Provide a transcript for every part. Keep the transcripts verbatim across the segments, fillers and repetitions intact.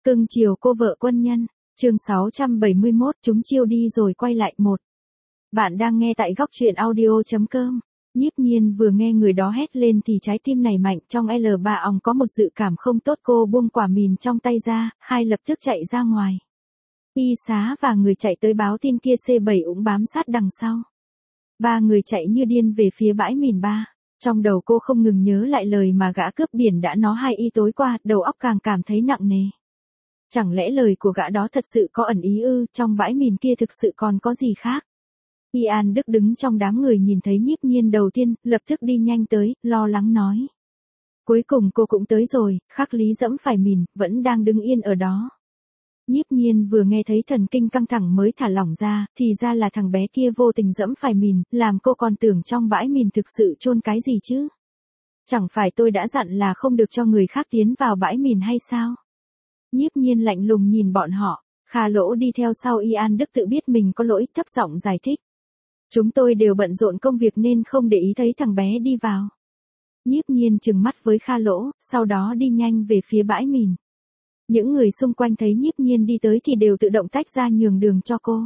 Cưng chiều cô vợ quân nhân. Chương sáu trăm bảy mươi mốt, chúng chiêu đi rồi quay lại một. Bạn đang nghe tại góc truyện audio chấm com. Nhiếp Nhiên vừa nghe người đó hét lên thì trái tim này mạnh, trong L ba òng có một dự cảm không tốt, cô buông quả mìn trong tay ra, hai lập tức chạy ra ngoài. Y xá và người chạy tới báo tin kia C bảy cũng bám sát đằng sau. Ba người chạy như điên về phía bãi mìn ba. Trong đầu cô không ngừng nhớ lại lời mà gã cướp biển đã nói hai y tối qua, đầu óc càng cảm thấy nặng nề. Chẳng lẽ lời của gã đó thật sự có ẩn ý ư, trong bãi mìn kia thực sự còn có gì khác? Ian Đức đứng trong đám người nhìn thấy Nhiếp Nhiên đầu tiên, lập tức đi nhanh tới, lo lắng nói. Cuối cùng cô cũng tới rồi, Khắc Lý dẫm phải mìn, vẫn đang đứng yên ở đó. Nhiếp Nhiên vừa nghe thấy thần kinh căng thẳng mới thả lỏng ra, thì ra là thằng bé kia vô tình dẫm phải mìn, làm cô còn tưởng trong bãi mìn thực sự chôn cái gì chứ? Chẳng phải tôi đã dặn là không được cho người khác tiến vào bãi mìn hay sao? Nhiếp Nhiên lạnh lùng nhìn bọn họ, Kha Lỗ đi theo sau Ian Đức tự biết mình có lỗi, thấp giọng giải thích. Chúng tôi đều bận rộn công việc nên không để ý thấy thằng bé đi vào. Nhiếp Nhiên trừng mắt với Kha Lỗ, sau đó đi nhanh về phía bãi mìn. Những người xung quanh thấy Nhiếp Nhiên đi tới thì đều tự động tách ra nhường đường cho cô.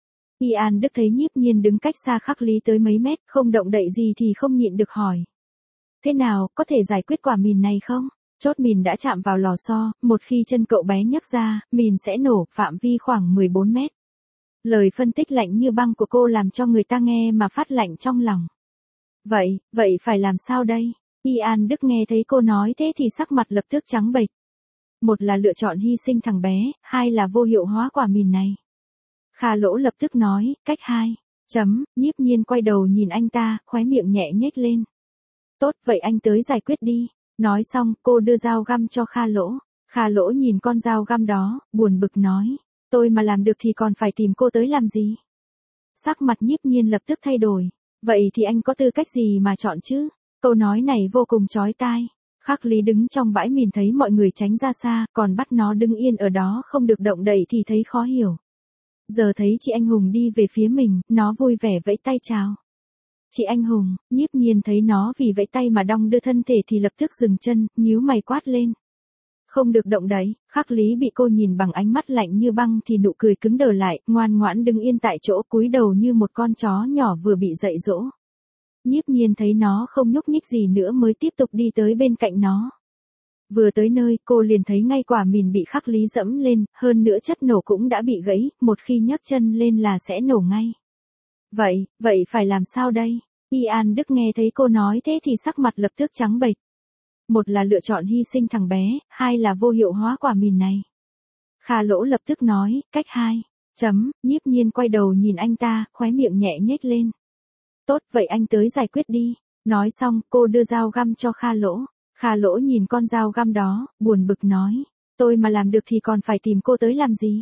Ian Đức thấy Nhiếp Nhiên đứng cách xa Khắc Lý tới mấy mét, không động đậy gì thì không nhịn được hỏi. Thế nào, có thể giải quyết quả mìn này không? Chốt mìn đã chạm vào lò xo, một khi chân cậu bé nhấc ra, mìn sẽ nổ, phạm vi khoảng mười bốn mét. Lời phân tích lạnh như băng của cô làm cho người ta nghe mà phát lạnh trong lòng. Vậy, vậy phải làm sao đây? Ian Đức nghe thấy cô nói thế thì sắc mặt lập tức trắng bệch. Một là lựa chọn hy sinh thằng bé, hai là vô hiệu hóa quả mìn này. Kha Lỗ lập tức nói, cách hai. Chấm, Nhiếp Nhiên quay đầu nhìn anh ta, khóe miệng nhẹ nhếch lên. Tốt, vậy anh tới giải quyết đi. Nói xong, cô đưa dao găm cho Kha Lỗ. Kha Lỗ nhìn con dao găm đó, buồn bực nói. Tôi mà làm được thì còn phải tìm cô tới làm gì? Sắc mặt Nhiếp Nhiên lập tức thay đổi. Vậy thì anh có tư cách gì mà chọn chứ? Câu nói này vô cùng chói tai. Khắc Lý đứng trong bãi mìn thấy mọi người tránh ra xa, còn bắt nó đứng yên ở đó không được động đậy thì thấy khó hiểu. Giờ thấy chị anh hùng đi về phía mình, nó vui vẻ vẫy tay chào. Chị anh hùng, Nhiếp Nhiên thấy nó vì vẫy tay mà đong đưa thân thể thì lập tức dừng chân, nhíu mày quát lên. Không được động đậy. Khắc Lý bị cô nhìn bằng ánh mắt lạnh như băng thì nụ cười cứng đờ lại, ngoan ngoãn đứng yên tại chỗ, cúi đầu như một con chó nhỏ vừa bị dạy dỗ. Nhiếp Nhiên thấy nó không nhúc nhích gì nữa mới tiếp tục đi tới bên cạnh nó. Vừa tới nơi, cô liền thấy ngay quả mìn bị Khắc Lý dẫm lên, hơn nữa chất nổ cũng đã bị gãy, một khi nhấc chân lên là sẽ nổ ngay. Vậy, vậy phải làm sao đây? Ian Đức nghe thấy cô nói thế thì sắc mặt lập tức trắng bệch. Một là lựa chọn hy sinh thằng bé, hai là vô hiệu hóa quả mìn này. Kha Lỗ lập tức nói, cách hai. Chấm, Nhiếp Nhiên quay đầu nhìn anh ta, khóe miệng nhẹ nhếch lên. Tốt, vậy anh tới giải quyết đi. Nói xong, cô đưa dao găm cho Kha Lỗ. Kha Lỗ nhìn con dao găm đó, buồn bực nói. Tôi mà làm được thì còn phải tìm cô tới làm gì?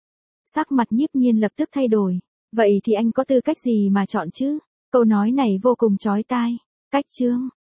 Sắc mặt Nhiếp Nhiên lập tức thay đổi. Vậy thì anh có tư cách gì mà chọn chứ? Câu nói này vô cùng chói tai. Cách chương.